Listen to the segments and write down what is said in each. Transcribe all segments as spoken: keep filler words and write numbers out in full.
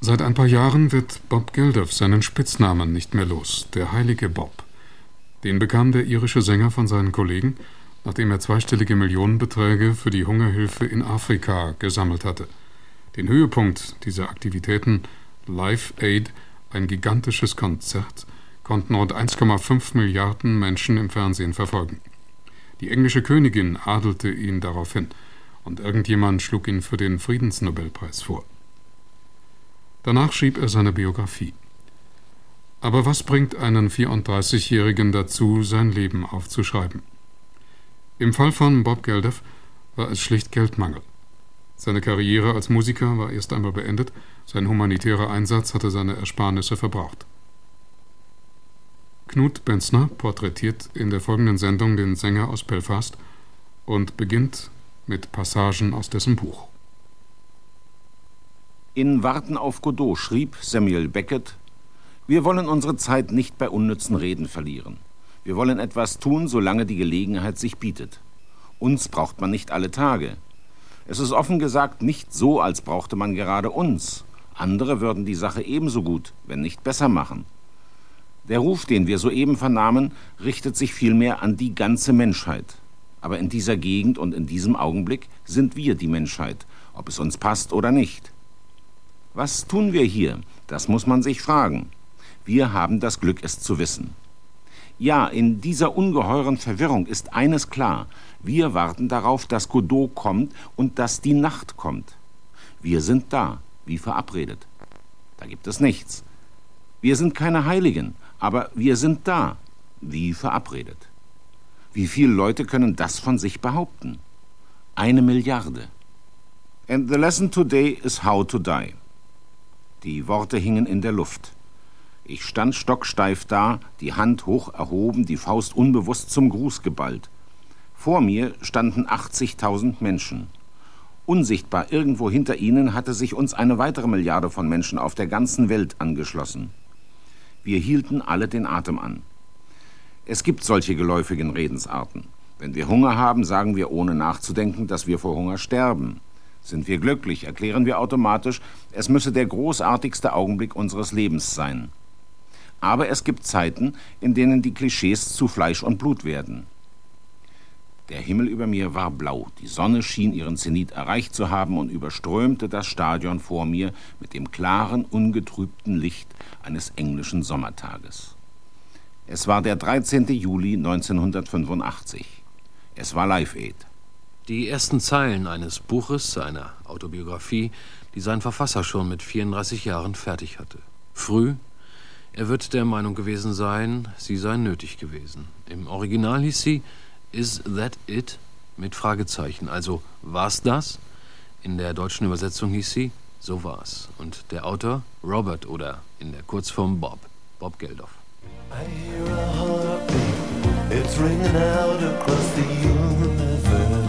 Seit ein paar Jahren wird Bob Geldof seinen Spitznamen nicht mehr los, der heilige Bob. Den bekam der irische Sänger von seinen Kollegen, nachdem er zweistellige Millionenbeträge für die Hungerhilfe in Afrika gesammelt hatte. Den Höhepunkt dieser Aktivitäten, Live Aid, ein gigantisches Konzert, konnten rund eins Komma fünf Milliarden Menschen im Fernsehen verfolgen. Die englische Königin adelte ihn daraufhin und irgendjemand schlug ihn für den Friedensnobelpreis vor. Danach schrieb er seine Biografie. Aber was bringt einen vierunddreißigjährigen dazu, sein Leben aufzuschreiben? Im Fall von Bob Geldof war es schlicht Geldmangel. Seine Karriere als Musiker war erst einmal beendet, sein humanitärer Einsatz hatte seine Ersparnisse verbraucht. Knut Benzner porträtiert in der folgenden Sendung den Sänger aus Belfast und beginnt mit Passagen aus dessen Buch. In Warten auf Godot schrieb Samuel Beckett: Wir wollen unsere Zeit nicht bei unnützen Reden verlieren. Wir wollen etwas tun, solange die Gelegenheit sich bietet. Uns braucht man nicht alle Tage. Es ist offen gesagt nicht so, als brauchte man gerade uns. Andere würden die Sache ebenso gut, wenn nicht besser machen. Der Ruf, den wir soeben vernahmen, richtet sich vielmehr an die ganze Menschheit. Aber in dieser Gegend und in diesem Augenblick sind wir die Menschheit, ob es uns passt oder nicht. Was tun wir hier? Das muss man sich fragen. Wir haben das Glück, es zu wissen. Ja, in dieser ungeheuren Verwirrung ist eines klar. Wir warten darauf, dass Godot kommt und dass die Nacht kommt. Wir sind da, wie verabredet. Da gibt es nichts. Wir sind keine Heiligen, aber wir sind da, wie verabredet. Wie viele Leute können das von sich behaupten? Eine Milliarde. And the lesson today is how to die. Die Worte hingen in der Luft. Ich stand stocksteif da, die Hand hoch erhoben, die Faust unbewusst zum Gruß geballt. Vor mir standen achtzigtausend Menschen. Unsichtbar irgendwo hinter ihnen hatte sich uns eine weitere Milliarde von Menschen auf der ganzen Welt angeschlossen. Wir hielten alle den Atem an. Es gibt solche geläufigen Redensarten. Wenn wir Hunger haben, sagen wir ohne nachzudenken, dass wir vor Hunger sterben. Sind wir glücklich, erklären wir automatisch, es müsse der großartigste Augenblick unseres Lebens sein. Aber es gibt Zeiten, in denen die Klischees zu Fleisch und Blut werden. Der Himmel über mir war blau, die Sonne schien ihren Zenit erreicht zu haben und überströmte das Stadion vor mir mit dem klaren, ungetrübten Licht eines englischen Sommertages. Es war der dreizehnten Juli neunzehnhundertfünfundachtzig. Es war Live Aid. Die ersten Zeilen eines Buches, einer Autobiografie, die sein Verfasser schon mit vierunddreißig Jahren fertig hatte. Früh, er wird der Meinung gewesen sein, sie sei nötig gewesen. Im Original hieß sie Is That It? Mit Fragezeichen, also war's das? In der deutschen Übersetzung hieß sie So war's. Und der Autor Robert oder in der Kurzform Bob, Bob Geldof. I hear a heartbeat, it's ringing out across the universe.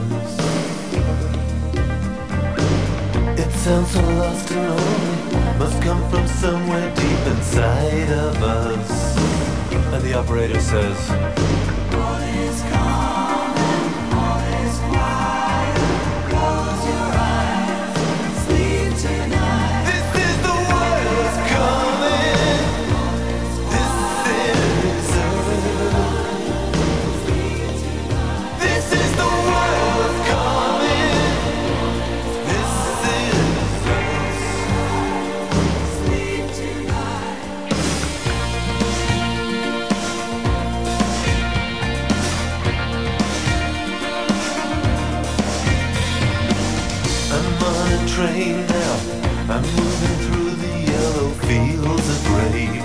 It sounds so lost and lonely, must come from somewhere deep inside of us. And the operator says, all is calm and all is quiet. Close your eyes, sleep tonight. This is the world coming. This is Earth. This is the world coming. This is Earth. Sleep tonight. I'm on a train now. I'm moving through the yellow fields of grape.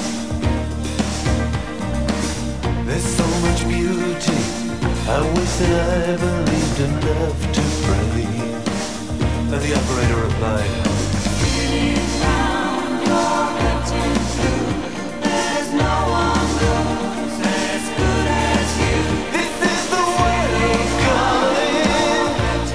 There's so much beauty. I wish that I believed enough to pray. And the operator replied, spinning round your written blue. There's no one goes as good as you. This is the world calling.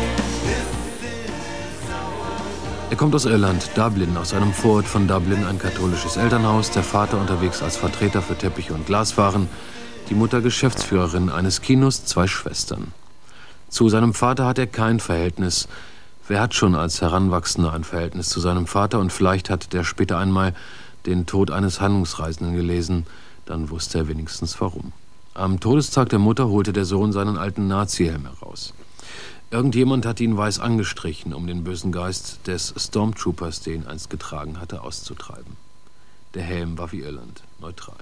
Er kommt aus Irland, Dublin, aus einem Vorort von Dublin, ein katholisches Elternhaus, der Vater unterwegs als Vertreter für Teppiche und Glaswaren, die Mutter Geschäftsführerin eines Kinos, zwei Schwestern. Zu seinem Vater hat er kein Verhältnis. Wer hat schon als Heranwachsender ein Verhältnis zu seinem Vater und vielleicht hat der später einmal den Tod eines Handlungsreisenden gelesen, dann wusste er wenigstens warum. Am Todestag der Mutter holte der Sohn seinen alten Nazi-Helm heraus. Irgendjemand hat ihn weiß angestrichen, um den bösen Geist des Stormtroopers, den ihn einst getragen hatte, auszutreiben. Der Helm war wie Irland, neutral.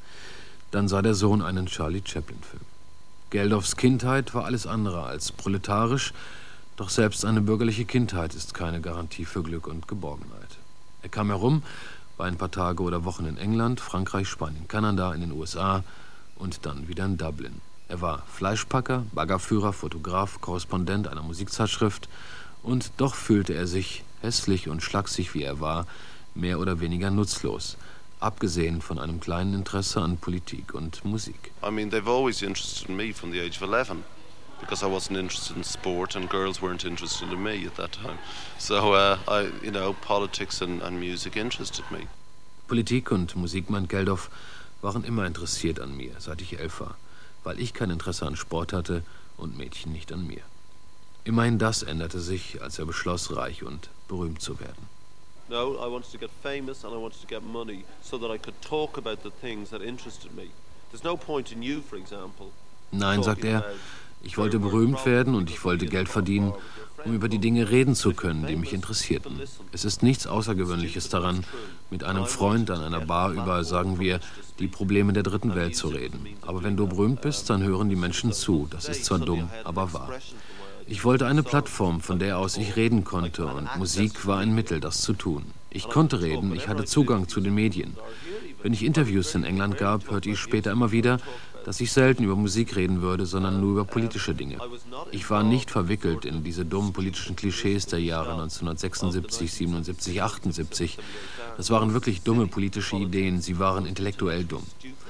Dann sah der Sohn einen Charlie Chaplin-Film. Geldofs Kindheit war alles andere als proletarisch, doch selbst eine bürgerliche Kindheit ist keine Garantie für Glück und Geborgenheit. Er kam herum, war ein paar Tage oder Wochen in England, Frankreich, Spanien, Kanada, in den U S A und dann wieder in Dublin. Er war Fleischpacker, Baggerführer, Fotograf, Korrespondent einer Musikzeitschrift und doch fühlte er sich, hässlich und schlaksig wie er war, mehr oder weniger nutzlos, abgesehen von einem kleinen Interesse an Politik und Musik. I mean, they've always interested in me from the age of eleven, because I wasn't interested in sport and girls weren't interested in me at that time. So, uh, I, you know, politics and, and music interested me. Politik und Musik, meint Geldof, waren immer interessiert an mir, seit ich elf war, weil ich kein Interesse an Sport hatte und Mädchen nicht an mir. Immerhin das änderte sich, als er beschloss, reich und berühmt zu werden. No, I wanted to get famous and I wanted to get money so that I could talk about the things that interested me. There's no point in you, for example. Nein, sagt er, ich wollte berühmt werden und ich wollte Geld verdienen, um über die Dinge reden zu können, die mich interessierten. Es ist nichts Außergewöhnliches daran, mit einem Freund an einer Bar über, sagen wir, die Probleme der dritten Welt zu reden. Aber wenn du berühmt bist, dann hören die Menschen zu. Das ist zwar dumm, aber wahr. Ich wollte eine Plattform, von der aus ich reden konnte, und Musik war ein Mittel, das zu tun. Ich konnte reden, ich hatte Zugang zu den Medien. Wenn ich Interviews in England gab, hörte ich später immer wieder, dass ich selten über Musik reden würde, sondern nur über politische Dinge. Ich war nicht verwickelt in diese dummen politischen Klischees der Jahre neunzehnhundertsechsundsiebzig, siebenundsiebzig, achtundsiebzig. Das waren wirklich dumme politische Ideen, sie waren intellektuell dumm.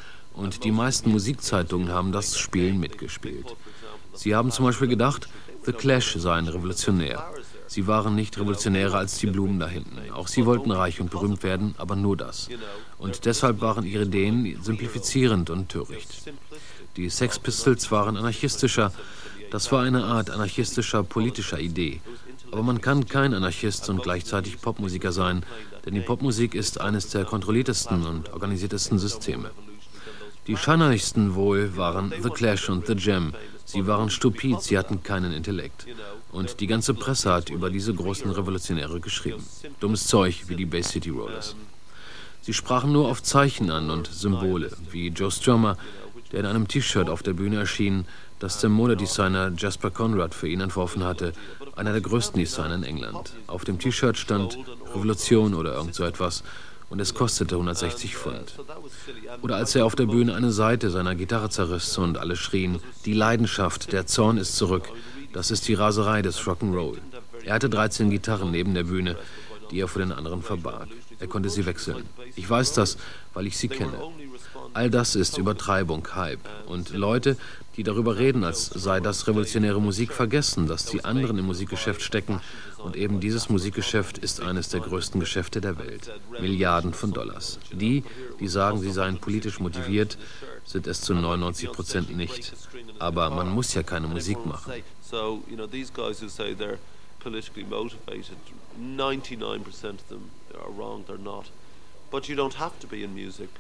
Und die meisten Musikzeitungen haben das Spiel mitgespielt. Sie haben zum Beispiel gedacht, The Clash seien revolutionär. Sie waren nicht revolutionärer als die Blumen da hinten. Auch sie wollten reich und berühmt werden, aber nur das. Und deshalb waren ihre Ideen simplifizierend und töricht. Die Sex Pistols waren anarchistischer. Das war eine Art anarchistischer politischer Idee. Aber man kann kein Anarchist und gleichzeitig Popmusiker sein, denn die Popmusik ist eines der kontrolliertesten und organisiertesten Systeme. Die scheinheiligsten wohl waren The Clash und The Jam. Sie waren stupid, sie hatten keinen Intellekt. Und die ganze Presse hat über diese großen Revolutionäre geschrieben. Dummes Zeug wie die Bay City Rollers. Sie sprachen nur auf Zeichen an und Symbole, wie Joe Strummer, der in einem T-Shirt auf der Bühne erschien, das der Modedesigner Jasper Conrad für ihn entworfen hatte, einer der größten Designer in England. Auf dem T-Shirt stand Revolution oder irgend so etwas und es kostete hundertsechzig Pfund. Oder als er auf der Bühne eine Seite seiner Gitarre zerriss und alle schrien, die Leidenschaft, der Zorn ist zurück, das ist die Raserei des Rock'n'Roll. Er hatte dreizehn Gitarren neben der Bühne, die er vor den anderen verbarg. Er konnte sie wechseln. Ich weiß das, weil ich sie kenne. All das ist Übertreibung, Hype. Und Leute, die darüber reden, als sei das revolutionäre Musik, vergessen, dass die anderen im Musikgeschäft stecken. Und eben dieses Musikgeschäft ist eines der größten Geschäfte der Welt. Milliarden von Dollars. Die, die sagen, sie seien politisch motiviert, sind es zu neunundneunzig Prozent nicht. Aber man muss ja keine Musik machen. So, you know, these guys who say they're politically motivated, ninety-nine percent of them are wrong, they're not. But you don't have to be in music.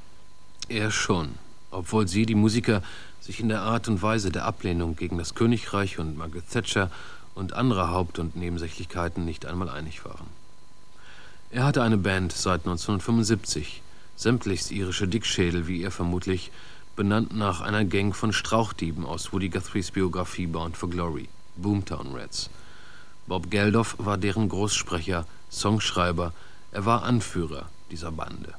Er schon, obwohl sie, die Musiker, sich in der Art und Weise der Ablehnung gegen das Königreich und Margaret Thatcher und andere Haupt- und Nebensächlichkeiten nicht einmal einig waren. Er hatte eine Band seit neunzehnhundertfünfundsiebzig, sämtlichst irische Dickschädel, wie er vermutlich, benannt nach einer Gang von Strauchdieben aus Woody Guthries Biografie Bound for Glory, Boomtown Rats. Bob Geldof war deren Großsprecher, Songschreiber, er war Anführer dieser Bande.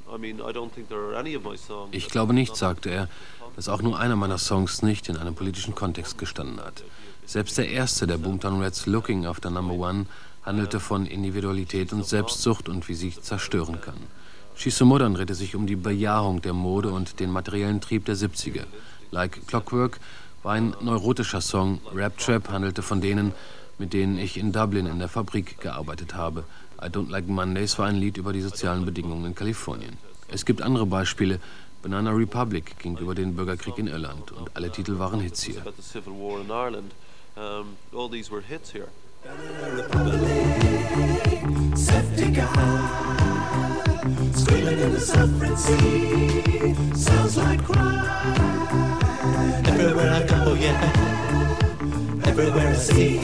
Ich glaube nicht, sagte er, dass auch nur einer meiner Songs nicht in einem politischen Kontext gestanden hat. Selbst der erste der Boomtown Rats, Looking After Number One, handelte von Individualität und Selbstsucht und wie sie zerstören kann. She's So Modern drehte sich um die Bejahung der Mode und den materiellen Trieb der siebziger. Like Clockwork war ein neurotischer Song, Rap Trap handelte von denen, mit denen ich in Dublin in der Fabrik gearbeitet habe. I Don't Like Mondays war ein Lied über die sozialen Bedingungen in Kalifornien. Es gibt andere Beispiele. Banana Republic ging über den Bürgerkrieg in Irland und alle Titel waren Hits hier. Septic eye, screaming in the suffering sea, sounds like cry. Everywhere I go, yeah, everywhere I see,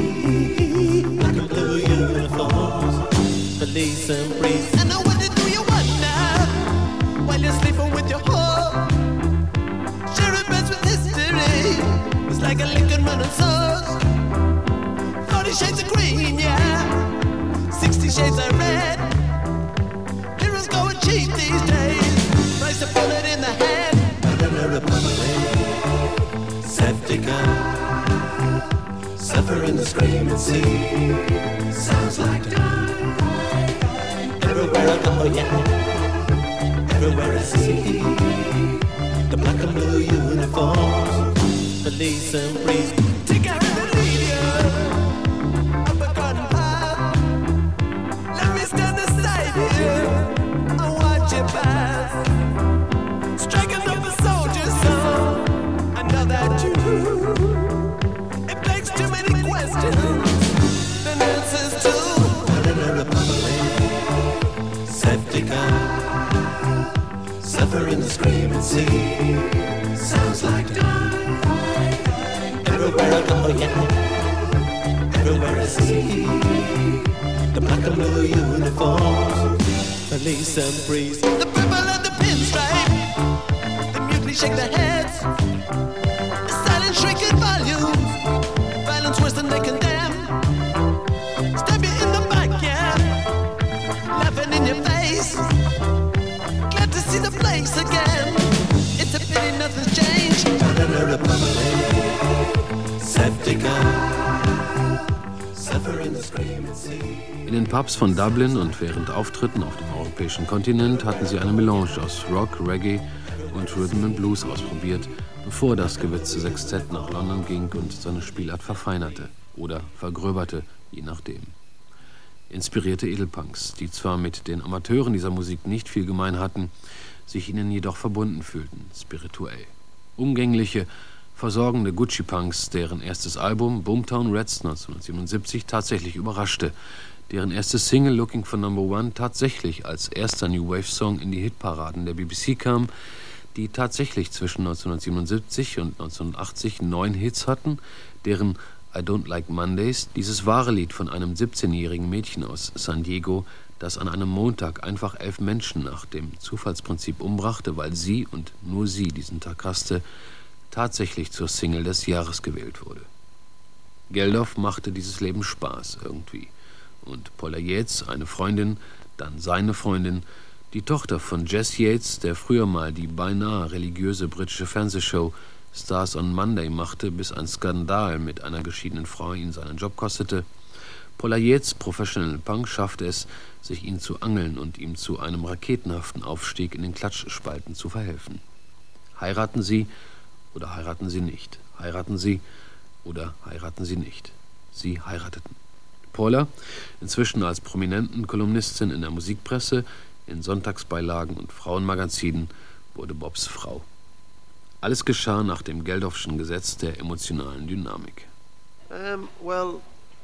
black and blue uniforms, police and priests. And now what do you want now? While you're sleeping with your whore, sharing beds with history. It's like a Lincoln running sauce. Forty shades of green, yeah. Sixty shades of red. Heroes go and cheat these days. Price a bullet in the head. Banana Republic, Septica, suffering the screaming sea. Sounds like dying. Everywhere I go, yeah. Everywhere I see the black and blue uniforms, police and priests. Take a hand and lead you up a garden path. Let me stand beside you and watch you pass. Striking up a soldier's song. I know that you. It begs too many questions. The answers to. Banana Republic, Septica, suffering the screaming sea. Sounds like dying. Everywhere I go, yeah. Everywhere I see the black and blue uniforms, police and priests. The purple and the pinstripe. The mutely shake their heads. The silent shrieking volumes. Violence worse than they condemn. Stab you in the back, yeah. Laughing in your face. Glad to see the place again. It's a pity nothing's changed. Banana Republic, Septica, suffering the screaming sea. In den Pubs von Dublin und während Auftritten auf dem europäischen Kontinent hatten sie eine Melange aus Rock, Reggae und Rhythm and Blues ausprobiert, bevor das gewitzte Sextett nach London ging und seine Spielart verfeinerte oder vergröberte, je nachdem. Inspirierte Edelpunks, die zwar mit den Amateuren dieser Musik nicht viel gemein hatten, sich ihnen jedoch verbunden fühlten, spirituell. Umgängliche, versorgende Gucci-Punks, deren erstes Album Boomtown Rats neunzehnhundertsiebenundsiebzig tatsächlich überraschte, deren erste Single Looking for Number One tatsächlich als erster New Wave-Song in die Hitparaden der B B C kam, die tatsächlich zwischen neunzehnhundertsiebenundsiebzig und neunzehnhundertachtzig neun Hits hatten, deren I Don't Like Mondays dieses wahre Lied von einem siebzehnjährigen Mädchen aus San Diego, das an einem Montag einfach elf Menschen nach dem Zufallsprinzip umbrachte, weil sie und nur sie diesen Tag hasste, tatsächlich zur Single des Jahres gewählt wurde. Geldof machte dieses Leben Spaß irgendwie. Und Paula Yates, eine Freundin, dann seine Freundin, die Tochter von Jess Yates, der früher mal die beinahe religiöse britische Fernsehshow Stars on Monday machte, bis ein Skandal mit einer geschiedenen Frau ihn seinen Job kostete. Paula Yates, Professional Punk, schaffte es, sich ihn zu angeln und ihm zu einem raketenhaften Aufstieg in den Klatschspalten zu verhelfen. Heiraten Sie oder heiraten Sie nicht? Heiraten Sie oder heiraten Sie nicht? Sie heirateten. Paula, inzwischen als prominenten Kolumnistin in der Musikpresse, in Sonntagsbeilagen und Frauenmagazinen, wurde Bobs Frau. Alles geschah nach dem Geldofschen Gesetz der emotionalen Dynamik. Um, well,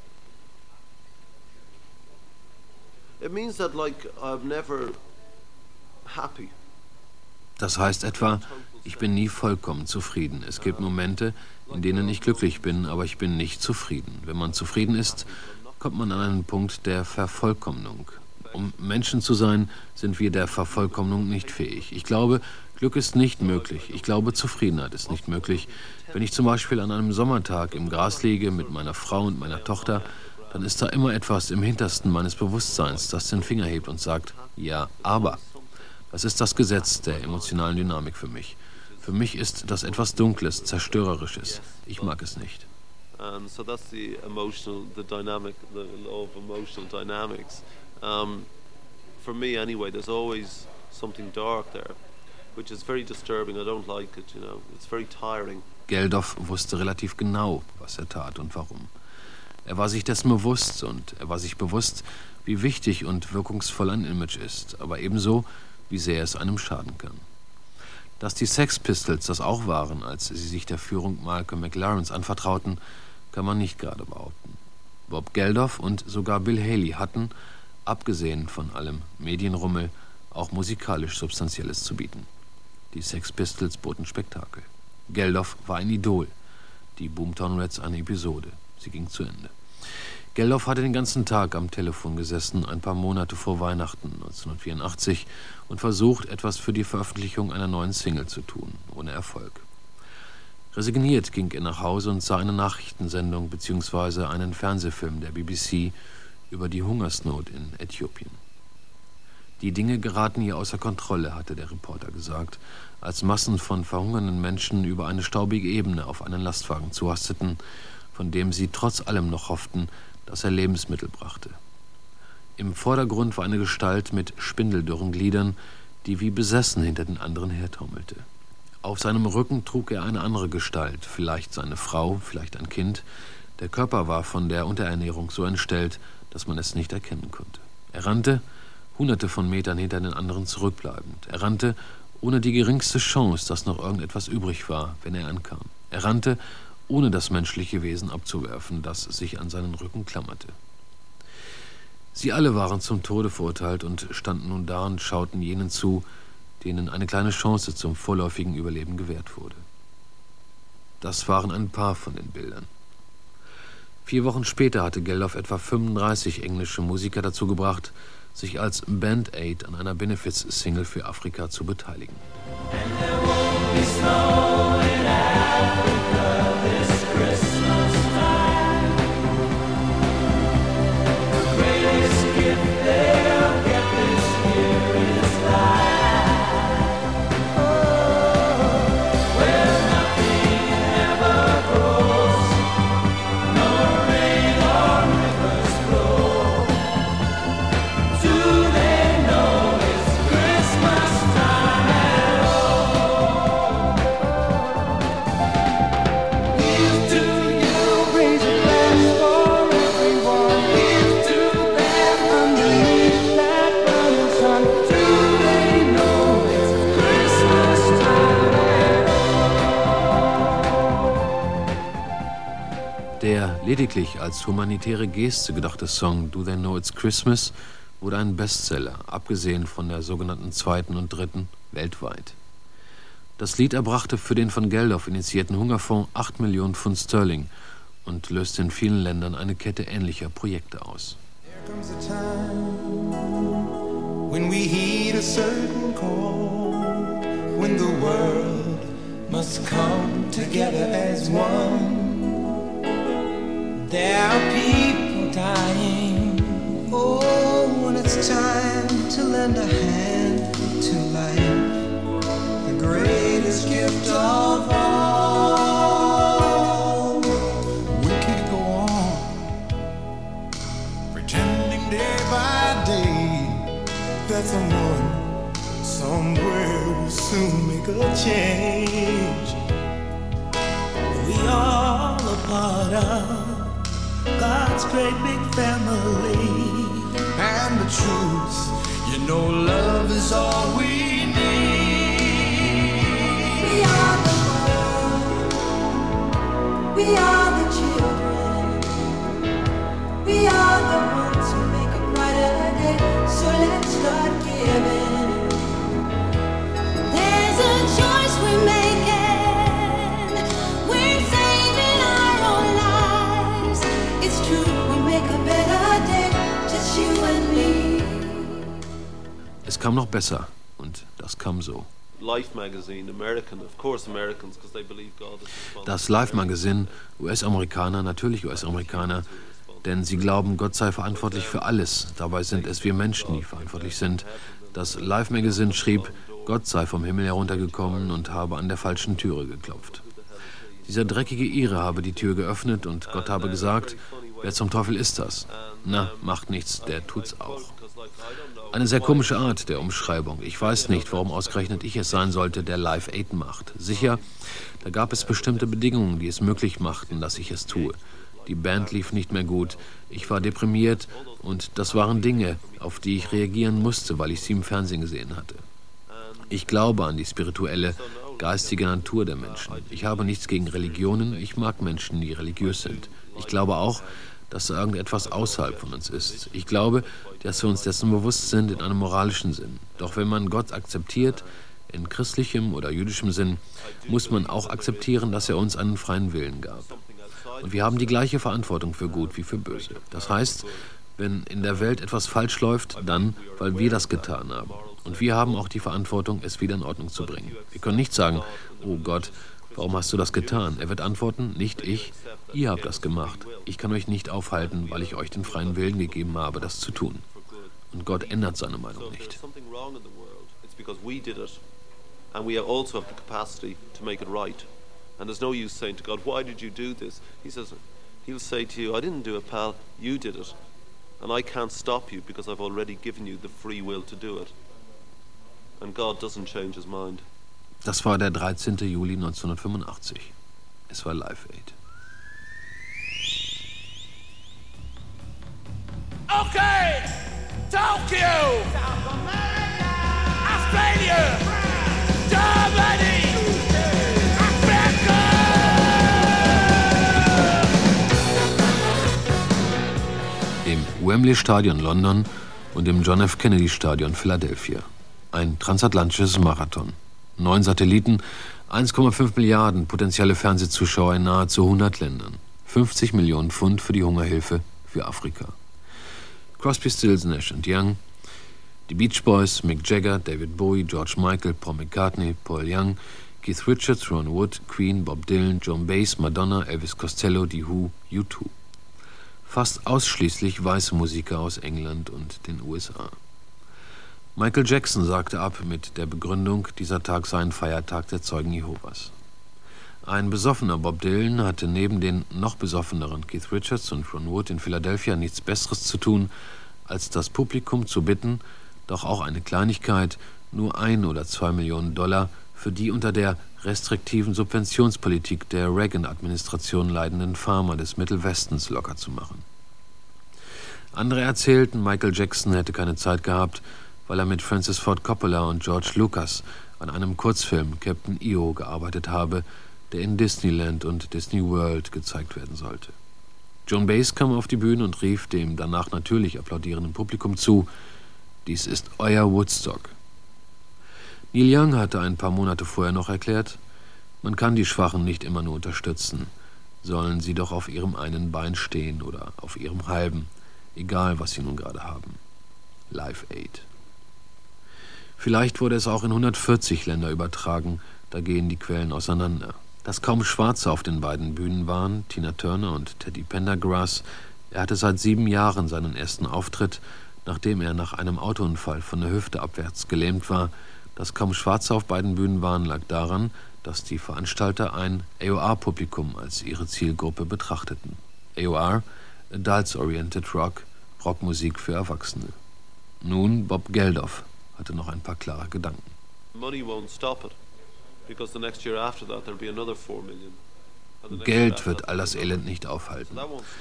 it means that, like, I'm never happy. Das heißt etwa, ich bin nie vollkommen zufrieden. Es gibt Momente, in denen ich glücklich bin, aber ich bin nicht zufrieden. Wenn man zufrieden ist, kommt man an einen Punkt der Vervollkommnung. Um Menschen zu sein, sind wir der Vervollkommnung nicht fähig. Ich glaube, Glück ist nicht möglich. Ich glaube, Zufriedenheit ist nicht möglich. Wenn ich zum Beispiel an einem Sommertag im Gras liege mit meiner Frau und meiner Tochter, dann ist da immer etwas im Hintersten meines Bewusstseins, das den Finger hebt und sagt, ja, aber. Das ist das Gesetz der emotionalen Dynamik für mich. Für mich ist das etwas Dunkles, Zerstörerisches. Ich mag es nicht. Um, so that's the emotional, the dynamic, the law of emotional dynamics. Um, for me anyway, there's always something dark there, which is very disturbing. I don't like it, you know. It's very tiring. Geldof wusste relativ genau, was er tat und warum. Er war sich dessen bewusst und er war sich bewusst, wie wichtig und wirkungsvoll ein Image ist, aber ebenso, wie sehr es einem schaden kann. Dass die Sex Pistols das auch waren, als sie sich der Führung Malcolm McLarens anvertrauten, kann man nicht gerade behaupten. Bob Geldof und sogar Bill Haley hatten, abgesehen von allem Medienrummel, auch musikalisch Substanzielles zu bieten. Die Sex Pistols boten Spektakel. Geldof war ein Idol, die Boomtown Rats eine Episode. Sie ging zu Ende. Geldof hatte den ganzen Tag am Telefon gesessen, ein paar Monate vor Weihnachten neunzehnhundertvierundachtzig, und versucht, etwas für die Veröffentlichung einer neuen Single zu tun, ohne Erfolg. Resigniert ging er nach Hause und sah eine Nachrichtensendung bzw. einen Fernsehfilm der B B C über die Hungersnot in Äthiopien. Die Dinge geraten hier außer Kontrolle, hatte der Reporter gesagt, als Massen von verhungernden Menschen über eine staubige Ebene auf einen Lastwagen zuhasteten, von dem sie trotz allem noch hofften, dass er Lebensmittel brachte. Im Vordergrund war eine Gestalt mit spindeldürren Gliedern, die wie besessen hinter den anderen hertaumelte. Auf seinem Rücken trug er eine andere Gestalt, vielleicht seine Frau, vielleicht ein Kind. Der Körper war von der Unterernährung so entstellt, dass man es nicht erkennen konnte. Er rannte, hunderte von Metern hinter den anderen zurückbleibend. Er rannte, ohne die geringste Chance, dass noch irgendetwas übrig war, wenn er ankam. Er rannte, ohne das menschliche Wesen abzuwerfen, das sich an seinen Rücken klammerte. Sie alle waren zum Tode verurteilt und standen nun da und schauten jenen zu, denen eine kleine Chance zum vorläufigen Überleben gewährt wurde. Das waren ein paar von den Bildern. Vier Wochen später hatte Geldof etwa fünfunddreißig englische Musiker dazu gebracht, sich als Band-Aid an einer Benefiz-Single für Afrika zu beteiligen. And there won't be snow in Africa this Christmas time. The greatest gift they'll get this year is life. Oh, where nothing ever grows, nor rain or rivers flow. Do they know it's Christmas time at all? Here's to you, raise a glass for everyone. Here's to them underneath that burning sun. Do they know it's Christmas time at all? Der lediglich als humanitäre Geste gedachte Song Do They Know It's Christmas wurde ein Bestseller, abgesehen von der sogenannten zweiten und dritten, weltweit. Das Lied erbrachte für den von Geldof initiierten Hungerfonds acht Millionen Pfund Sterling und löste in vielen Ländern eine Kette ähnlicher Projekte aus. There comes a time when we heed a certain call, when the world must come together as one. There are people dying. Oh, when it's time to lend a hand to life, the greatest gift of all. We can't go on pretending day by day that someone somewhere will soon make a change. We all a part of God's great big family. And the truth, you know, love is all we need. We are the world. We are the children. We are the ones who make a brighter day. So let's start giving. There's a choice we're making. We're saving our own lives. It's true, we make a better day. Just you and me. Es kam noch besser und das kam so. Life magazine, American, of course Americans, because they believe God is responsible. Das Life-Magazin, U S-Amerikaner, natürlich U S-Amerikaner, denn sie glauben, Gott sei verantwortlich für alles. Dabei sind es wir Menschen, die verantwortlich sind. Das Life-Magazin schrieb, Gott sei vom Himmel heruntergekommen und habe an der falschen Türe geklopft. Dieser dreckige Ire habe die Tür geöffnet und Gott habe gesagt, wer zum Teufel ist das? Na, macht nichts, der tut's auch. Eine sehr komische Art der Umschreibung. Ich weiß nicht, warum ausgerechnet ich es sein sollte, der Live Aid macht. Sicher, da gab es bestimmte Bedingungen, die es möglich machten, dass ich es tue. Die Band lief nicht mehr gut, ich war deprimiert und das waren Dinge, auf die ich reagieren musste, weil ich sie im Fernsehen gesehen hatte. Ich glaube an die spirituelle, geistige Natur der Menschen. Ich habe nichts gegen Religionen, ich mag Menschen, die religiös sind. Ich glaube auch, dass irgendetwas außerhalb von uns ist. Ich glaube, dass wir uns dessen bewusst sind in einem moralischen Sinn. Doch wenn man Gott akzeptiert, in christlichem oder jüdischem Sinn, muss man auch akzeptieren, dass er uns einen freien Willen gab. Und wir haben die gleiche Verantwortung für Gut wie für Böse. Das heißt, wenn in der Welt etwas falsch läuft, dann, weil wir das getan haben. Und wir haben auch die Verantwortung, es wieder in Ordnung zu bringen. Wir können nicht sagen, oh Gott, warum hast du das getan? Er wird antworten, nicht ich, ihr habt das gemacht. Ich kann euch nicht aufhalten, weil ich euch den freien Willen gegeben habe, das zu tun. Und Gott ändert seine Meinung nicht. And we also have the capacity to make it right. And there's no use saying to God, why did you do this? He says, he'll say to you, I didn't do it, pal, you did it. And I can't stop you because I've already given you the free will to do it. And God doesn't change his mind. Das war der dreizehnte Juli neunzehnhundertfünfundachtzig. Es war Live Aid. Okay! Tokyo! South America! Australia! Germany! Africa! Im Wembley Stadion London und im John F. Kennedy Stadion Philadelphia. Ein transatlantisches Marathon. Neun Satelliten, eins Komma fünf Milliarden potenzielle Fernsehzuschauer in nahezu hundert Ländern. fünfzig Millionen Pfund für die Hungerhilfe für Afrika. Crosby, Stills, Nash und Young, die Beach Boys, Mick Jagger, David Bowie, George Michael, Paul McCartney, Paul Young, Keith Richards, Ron Wood, Queen, Bob Dylan, Joan Baez, Madonna, Elvis Costello, The Who, U zwei. Fast ausschließlich weiße Musiker aus England und den U S A. Michael Jackson sagte ab mit der Begründung, dieser Tag sei ein Feiertag der Zeugen Jehovas. Ein besoffener Bob Dylan hatte neben den noch besoffeneren Keith Richards und Ron Wood in Philadelphia nichts Besseres zu tun, als das Publikum zu bitten, doch auch eine Kleinigkeit, nur ein oder zwei Millionen Dollar, für die unter der restriktiven Subventionspolitik der Reagan-Administration leidenden Farmer des Mittelwestens locker zu machen. Andere erzählten, Michael Jackson hätte keine Zeit gehabt, weil er mit Francis Ford Coppola und George Lucas an einem Kurzfilm Captain E O gearbeitet habe, der in Disneyland und Disney World gezeigt werden sollte. Joan Baez kam auf die Bühne und rief dem danach natürlich applaudierenden Publikum zu, dies ist euer Woodstock. Neil Young hatte ein paar Monate vorher noch erklärt, man kann die Schwachen nicht immer nur unterstützen, sollen sie doch auf ihrem einen Bein stehen oder auf ihrem halben, egal was sie nun gerade haben. Live Aid. Vielleicht wurde es auch in hundertvierzig Länder übertragen, da gehen die Quellen auseinander. Dass kaum Schwarze auf den beiden Bühnen waren, Tina Turner und Teddy Pendergrass, er hatte seit sieben Jahren seinen ersten Auftritt, nachdem er nach einem Autounfall von der Hüfte abwärts gelähmt war. Dass kaum Schwarze auf beiden Bühnen waren, lag daran, dass die Veranstalter ein A O R-Publikum als ihre Zielgruppe betrachteten. A O R, Adults-Oriented Rock, Rockmusik für Erwachsene. Nun Bob Geldof hatte noch ein paar klare Gedanken. Money won't stop it, because the next year after that there'll be another four million. Geld wird all das Elend nicht aufhalten.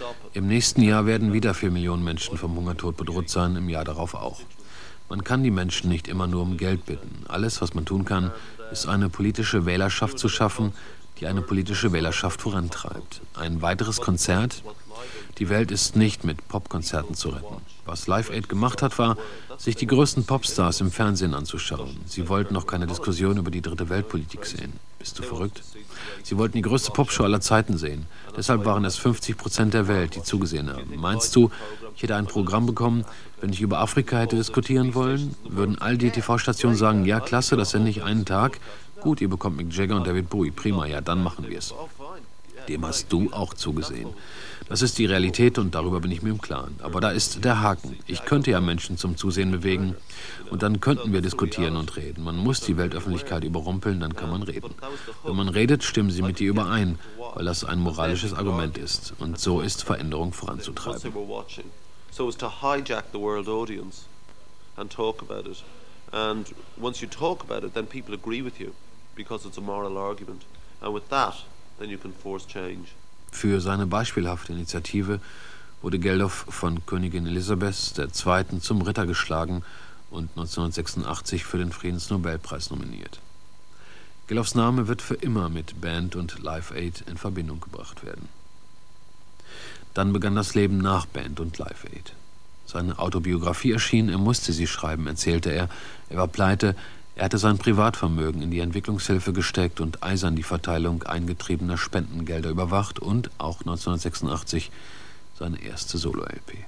Im nächsten Jahr werden wieder vier Millionen Menschen vom Hungertod bedroht sein, im Jahr darauf auch. Man kann die Menschen nicht immer nur um Geld bitten. Alles, was man tun kann, ist eine politische Wählerschaft zu schaffen, die eine politische Wählerschaft vorantreibt. Ein weiteres Konzert? Die Welt ist nicht mit Popkonzerten zu retten. Was Live Aid gemacht hat, war, sich die größten Popstars im Fernsehen anzuschauen. Sie wollten noch keine Diskussion über die dritte Weltpolitik sehen. Bist du verrückt? Sie wollten die größte Popshow aller Zeiten sehen. Deshalb waren es fünfzig Prozent der Welt, die zugesehen haben. Meinst du, ich hätte ein Programm bekommen, wenn ich über Afrika hätte diskutieren wollen? Würden all die T V-Stationen sagen, ja klasse, das sende ich einen Tag? Gut, ihr bekommt Mick Jagger und David Bowie, prima, ja, dann machen wir es. Dem hast du auch zugesehen. Das ist die Realität und darüber bin ich mir im Klaren. Aber da ist der Haken. Ich könnte ja Menschen zum Zusehen bewegen und dann könnten wir diskutieren und reden. Man muss die Weltöffentlichkeit überrumpeln, dann kann man reden. Wenn man redet, stimmen sie mit dir überein, weil das ein moralisches Argument ist. Und so ist Veränderung voranzutreiben. So as to hijack the world audience and talk about it. And once you talk about it, then people agree with you because it's a moral argument. And with that, then you can force change. Für seine beispielhafte Initiative wurde Geldof von Königin Elisabeth der Zweiten zum Ritter geschlagen und neunzehnhundertsechsundachtzig für den Friedensnobelpreis nominiert. Geldofs Name wird für immer mit Band und Live Aid in Verbindung gebracht werden. Dann begann das Leben nach Band und Live Aid. Seine Autobiografie erschien, er musste sie schreiben, erzählte er. Er war pleite, er hatte sein Privatvermögen in die Entwicklungshilfe gesteckt und eisern die Verteilung eingetriebener Spendengelder überwacht und auch neunzehnhundertsechsundachtzig seine erste Solo-L P.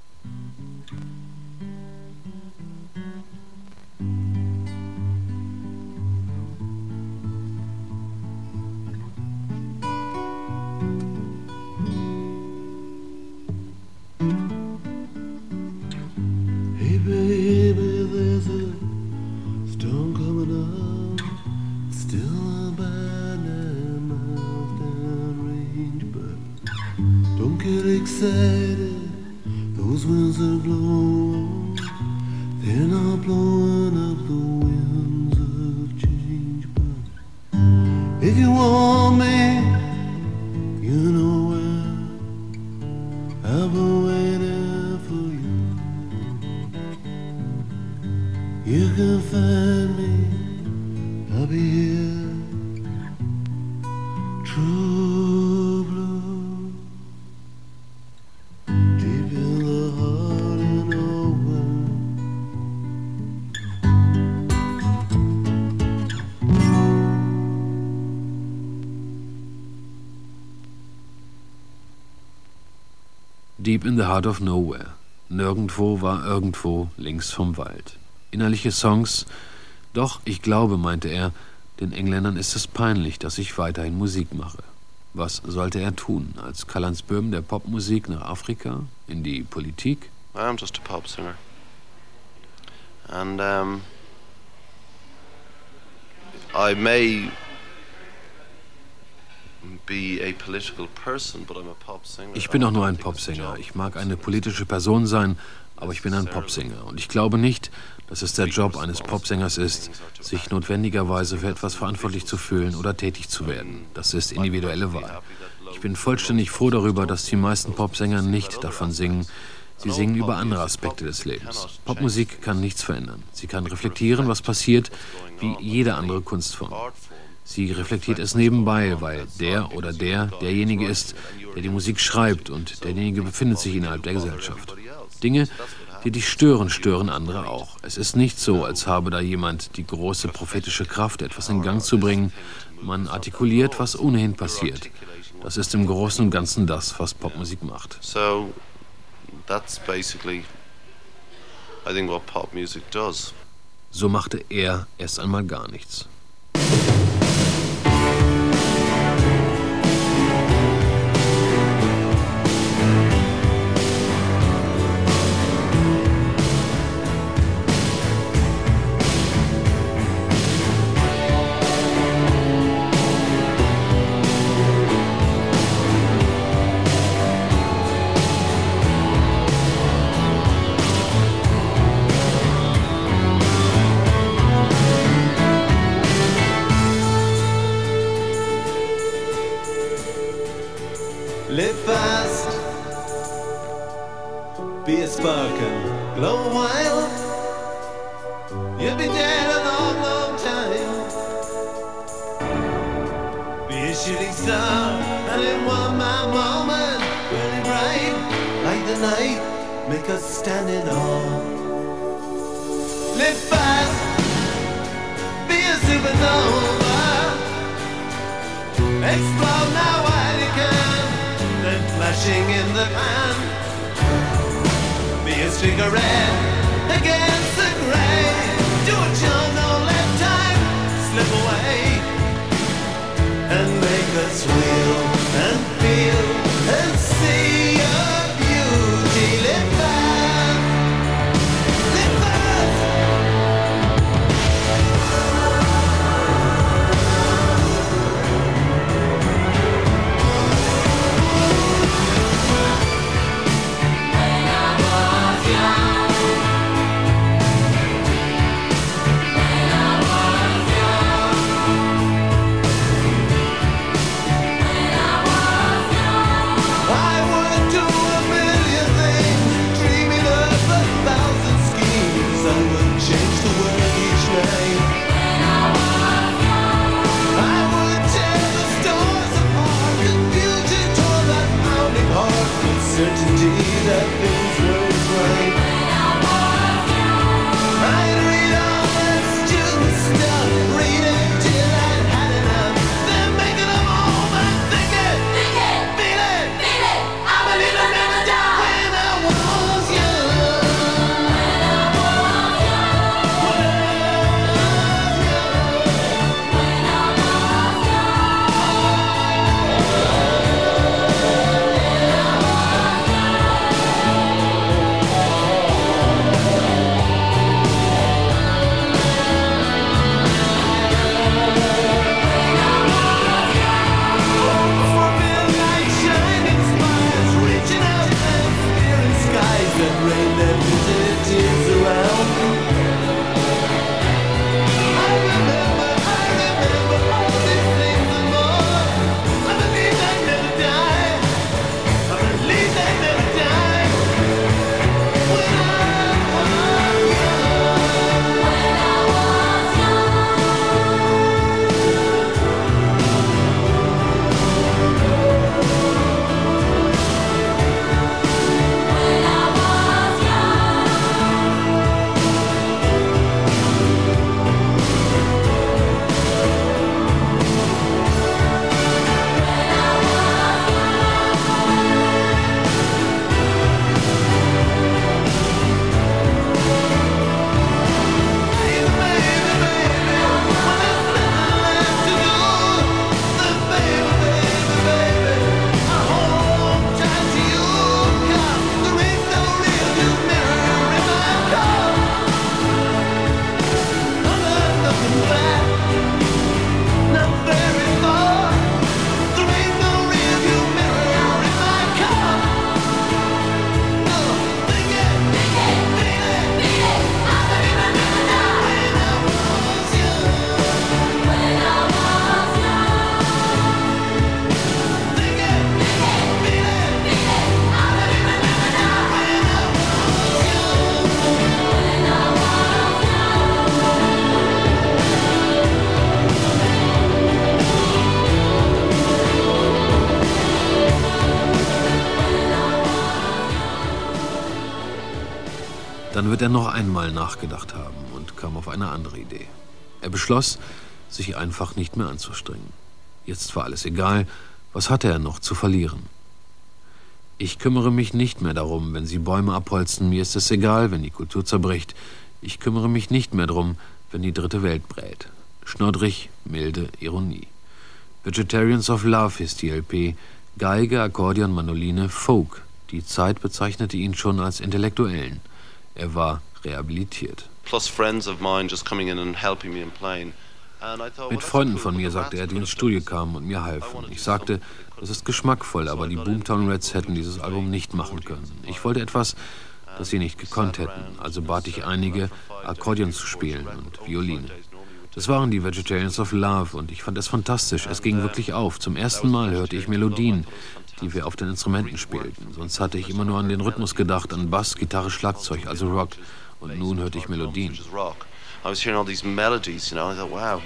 Hey baby, there's a storm coming up. It's still about nine miles downrange, but don't get excited. Those winds are blowing. They're not blowing up the winds of change, but if you want me, you know where I'll be waiting for you. You can find me, I'll be here. True blue, deep in the heart of nowhere. Deep in the Heart of Nowhere. Nirgendwo war irgendwo links vom Wald. Innerliche Songs. Doch, ich glaube, meinte er, den Engländern ist es peinlich, dass ich weiterhin Musik mache. Was sollte er tun? Als Karl-Heinz Böhm der Popmusik nach Afrika? In die Politik? I'm just a pop singer. And um, I may be a political person, but I'm a pop singer. Ich bin doch nur ein Popsänger. Ich mag eine politische Person sein, aber ich bin ein Popsänger. Und ich glaube nicht, dass es der Job eines Popsängers ist, sich notwendigerweise für etwas verantwortlich zu fühlen oder tätig zu werden. Das ist individuelle Wahl. Ich bin vollständig froh darüber, dass die meisten Popsänger nicht davon singen. Sie singen über andere Aspekte des Lebens. Popmusik kann nichts verändern. Sie kann reflektieren, was passiert, wie jede andere Kunstform. Sie reflektiert es nebenbei, weil der oder der derjenige ist, der die Musik schreibt, und derjenige befindet sich innerhalb der Gesellschaft. Dinge, die dich stören, stören andere auch. Es ist nicht so, als habe da jemand die große prophetische Kraft, etwas in Gang zu bringen. Man artikuliert, was ohnehin passiert. Das ist im Großen und Ganzen das, was Popmusik macht. So that's basically, I think, what pop music does. So machte er erst einmal gar nichts. Live fast, be a spark and glow wild. You'll be dead a long, long time. Be a shooting star, and in one my moment, really bright, like the night, make us stand in awe. Live fast, be a supernova, explode now while you can. Flashing in the pan, be a cigarette against the grain. Do it, John, don't let time slip away, and make us feel and feel and see your beauty. Live fast, live fast. wird er noch einmal nachgedacht haben und kam auf eine andere Idee. Er beschloss, sich einfach nicht mehr anzustrengen. Jetzt war alles egal, was hatte er noch zu verlieren? Ich kümmere mich nicht mehr darum, wenn sie Bäume abholzen, mir ist es egal, wenn die Kultur zerbricht. Ich kümmere mich nicht mehr darum, wenn die dritte Welt brät. Schnoddrig, milde Ironie. Vegetarians of Love hieß die L P, Geige, Akkordeon, Mandoline, Folk. Die Zeit bezeichnete ihn schon als Intellektuellen. Er war rehabilitiert. Plus friends of mine just coming in and helping me and playing. Mit Freunden von mir, sagte er, die ins Studio kamen und mir halfen. Ich sagte, das ist geschmackvoll, aber die Boomtown Rats hätten dieses Album nicht machen können. Ich wollte etwas, das sie nicht gekonnt hätten. Also bat ich einige, Akkordeon zu spielen und Violine. Das waren die Vegetarians of Love und ich fand es fantastisch. Es ging wirklich auf. Zum ersten Mal hörte ich Melodien, die wir auf den Instrumenten spielten. Sonst hatte ich immer nur an den Rhythmus gedacht, an Bass, Gitarre, Schlagzeug, also Rock. Und nun hörte ich Melodien. I was hearing all these melodies, you know, I thought, wow.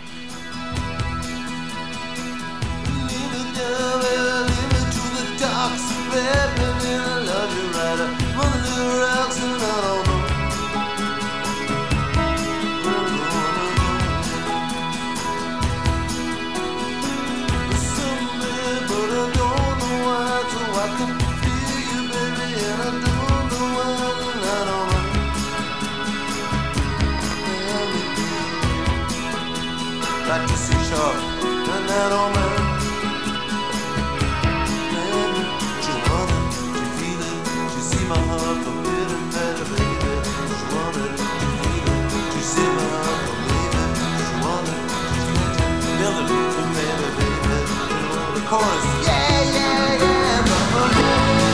Like to see sharp, and that old man. Man, do you want it? Do you feel it? Do you see my heart go beat and better, baby? Do you want it? Do you feel it? Do you see my heart go beating? Do you want it? Do you feel it? Build it, baby, baby. You know the chorus. Yeah, yeah, yeah, mama.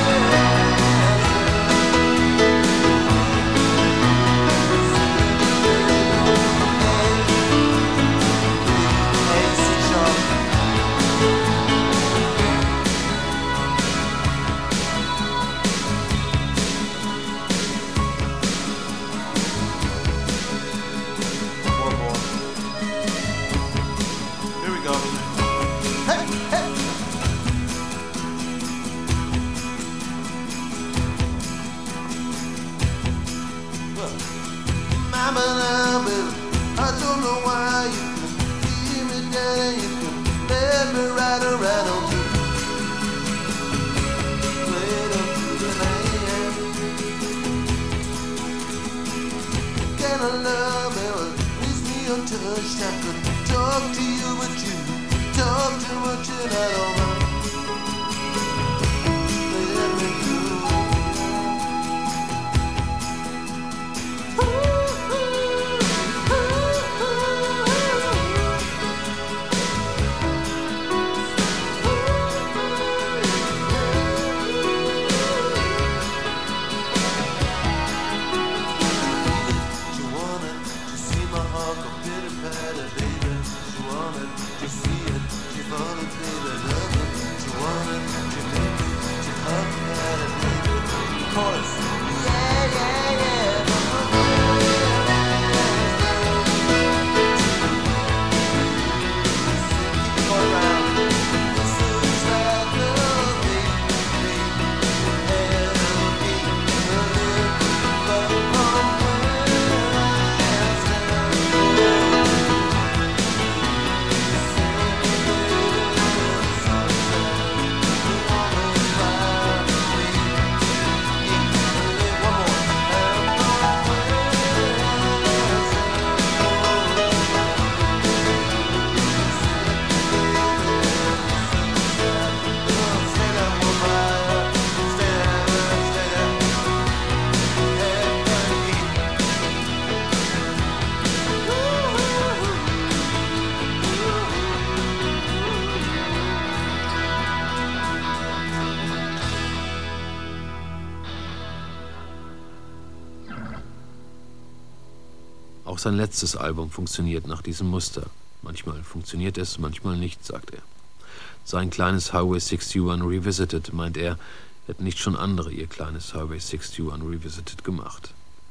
Auch sein letztes Album funktioniert nach diesem Muster. Manchmal funktioniert es, manchmal nicht, sagt er. Sein kleines Highway einundsiebzig Revisited, meint er, hätten nicht schon andere ihr kleines Highway einundsiebzig Revisited gemacht.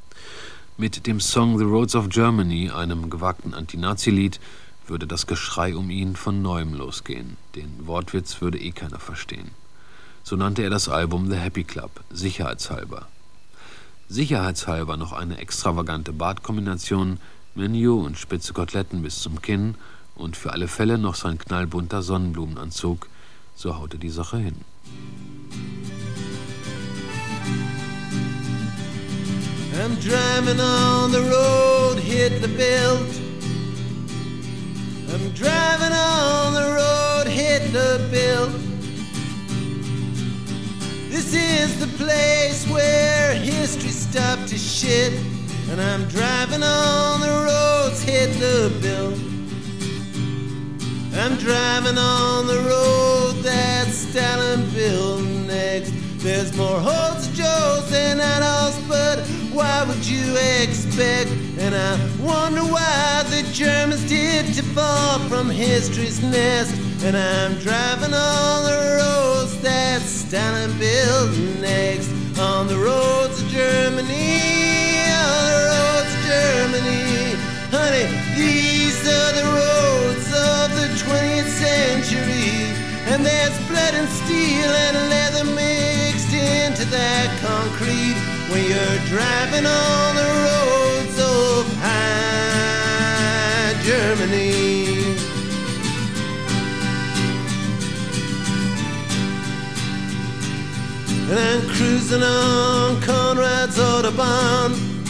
Mit dem Song The Roads of Germany, einem gewagten Anti-Nazi-Lied, würde das Geschrei um ihn von neuem losgehen. Den Wortwitz würde eh keiner verstehen. So nannte er das Album The Happy Club, sicherheitshalber. Sicherheitshalber noch eine extravagante Bartkombination, Menü und spitze Koteletten bis zum Kinn und für alle Fälle noch sein knallbunter Sonnenblumenanzug, so haute die Sache hin. I'm driving on the road Hitler built. I'm driving on the road Hitler built. This is the place where history stopped to shit. And I'm driving on the roads Hitler built. I'm driving on the road that Stalin built. Next, there's more holes of Joes than Adolfs, but why would you expect? And I wonder why the Germans did to fall from history's nest. And I'm driving on the roads that Stalin built. Next, on the roads of Germany, on the roads of Germany. Honey, these are the roads of the twentieth century. And there's blood and steel and leather mixed into that concrete when you're driving on the roads of high Germany. And I'm cruising on Conrad's Autobahn.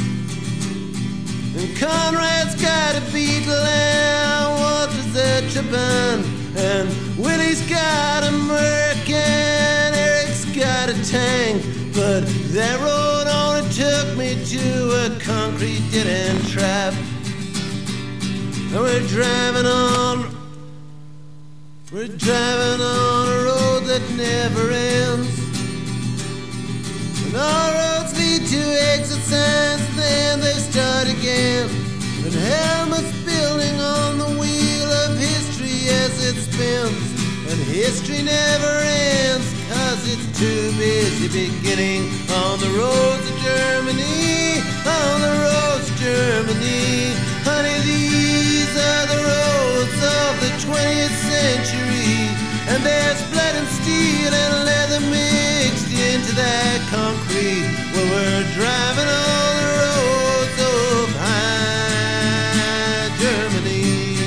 And Conrad's got a Beetle and Walter's a Trabant. And Willie's got a Merc and Eric's got a tank. But that road only took me to a concrete dead-end trap. And we're driving on, we're driving on a road that never ends. And all roads lead to exit signs, then they start again. And helmets building on the wheel of history as it spins. And history never ends, cause it's too busy beginning. On the roads of Germany, on the roads of Germany. Honey, these are the roads of the twentieth century. And there's blood and steel and leather mixed into that concrete when we're driving on the roads of high Germany.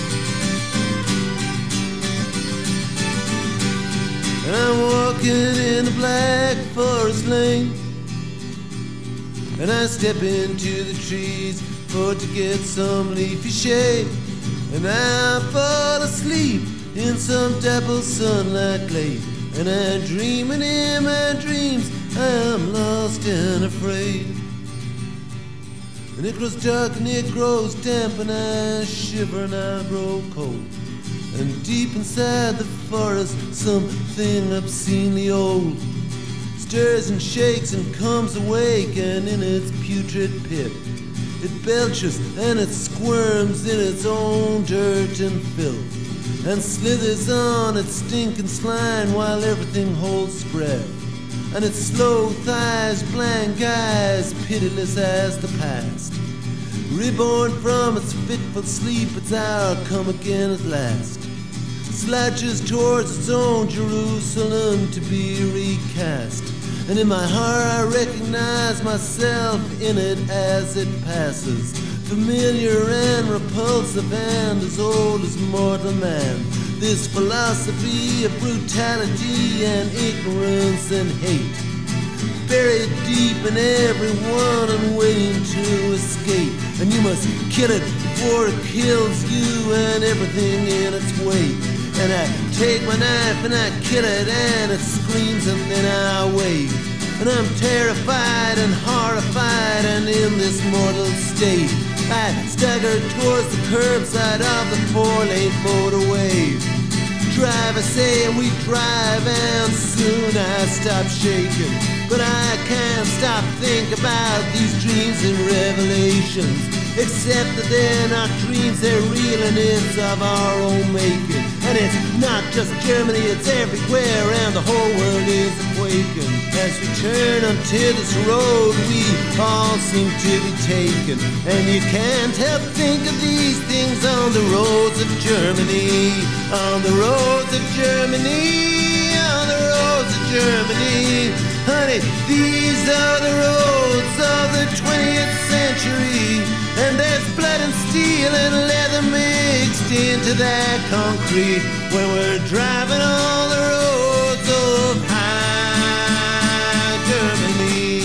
And I'm walking in the Black Forest Lane, and I step into the trees for to get some leafy shade, and I fall asleep in some dapple sunlight glade. And I dream, and in my dreams I am lost and afraid. And it grows dark and it grows damp, and I shiver and I grow cold. And deep inside the forest something obscenely old stirs and shakes and comes awake, and in its putrid pit it belches and it squirms in its own dirt and filth, and slithers on its stinking slime while everything holds its breath. And its slow thighs, blank eyes, pitiless as the past. Reborn from its fitful sleep, its hour come again at last. Slouches towards its own Jerusalem to be recast. And in my heart I recognize myself in it as it passes, familiar and repulsive and as old as mortal man. This philosophy of brutality and ignorance and hate, buried deep in everyone and waiting to escape. And you must kill it before it kills you and everything in its wake. And I take my knife and I kill it and it screams and then I wave. And I'm terrified and horrified and in this mortal state I stagger towards the curbside of the four-lane motorway. Drive, I say, and we drive, and soon I stop shaking. But I can't stop think about these dreams and revelations, except that they're not dreams, they're real, and it's of our own making. And it's not just Germany, it's everywhere, and the whole world is quaking. As we turn onto this road, we all seem to be taken. And you can't help think of these things on the roads of Germany, on the roads of Germany, on the roads of Germany. honey, these are the roads of the twentieth century. And there's blood and steel and leather mixed into that concrete when we're driving on the roads of high Germany.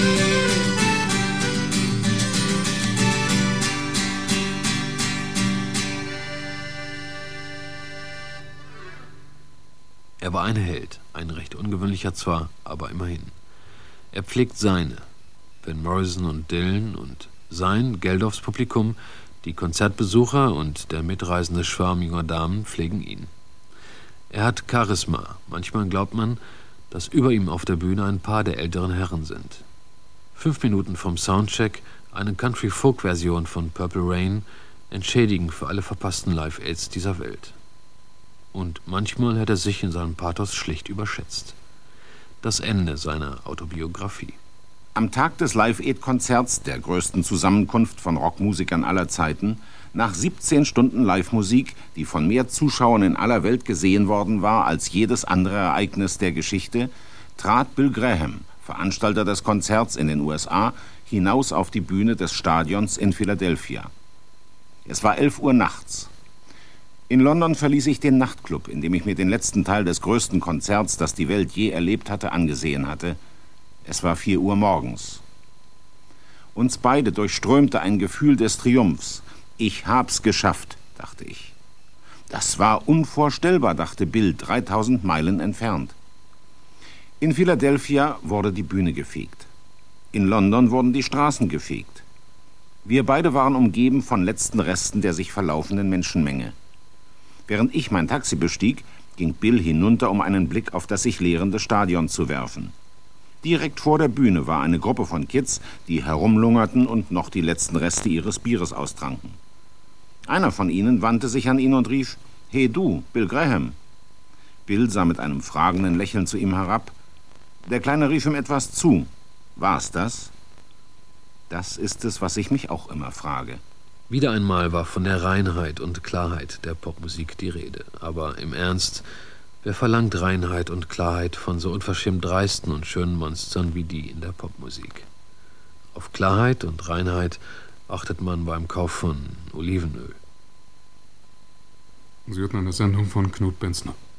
Er war ein Held, ein recht ungewöhnlicher zwar, aber immerhin. Er pflegt seine, Van Morrison und Dylan und sein, Geldofs Publikum, die Konzertbesucher und der mitreisende Schwarm junger Damen pflegen ihn. Er hat Charisma. Manchmal glaubt man, dass über ihm auf der Bühne ein paar der älteren Herren sind. Fünf Minuten vom Soundcheck, eine Country-Folk-Version von Purple Rain, entschädigen für alle verpassten Live-Aids dieser Welt. Und manchmal hat er sich in seinem Pathos schlicht überschätzt. Das Ende seiner Autobiografie. Am Tag des Live-Aid-Konzerts, der größten Zusammenkunft von Rockmusikern aller Zeiten, nach siebzehn Stunden Live-Musik, die von mehr Zuschauern in aller Welt gesehen worden war als jedes andere Ereignis der Geschichte, trat Bill Graham, Veranstalter des Konzerts in den U S A, hinaus auf die Bühne des Stadions in Philadelphia. Es war elf Uhr nachts. In London verließ ich den Nachtclub, in dem ich mir den letzten Teil des größten Konzerts, das die Welt je erlebt hatte, angesehen hatte. Es war vier Uhr morgens. Uns beide durchströmte ein Gefühl des Triumphs. Ich hab's geschafft, dachte ich. Das war unvorstellbar, dachte Bill, dreitausend Meilen entfernt. In Philadelphia wurde die Bühne gefegt. In London wurden die Straßen gefegt. Wir beide waren umgeben von letzten Resten der sich verlaufenden Menschenmenge. Während ich mein Taxi bestieg, ging Bill hinunter, um einen Blick auf das sich leerende Stadion zu werfen. Direkt vor der Bühne war eine Gruppe von Kids, die herumlungerten und noch die letzten Reste ihres Bieres austranken. Einer von ihnen wandte sich an ihn und rief, »Hey du, Bill Graham!« Bill sah mit einem fragenden Lächeln zu ihm herab. Der Kleine rief ihm etwas zu. War's das? Das ist es, was ich mich auch immer frage. Wieder einmal war von der Reinheit und Klarheit der Popmusik die Rede. Aber im Ernst, wer verlangt Reinheit und Klarheit von so unverschämt dreisten und schönen Monstern wie die in der Popmusik? Auf Klarheit und Reinheit achtet man beim Kauf von Olivenöl. Sie hörten eine Sendung von Knut Benzner.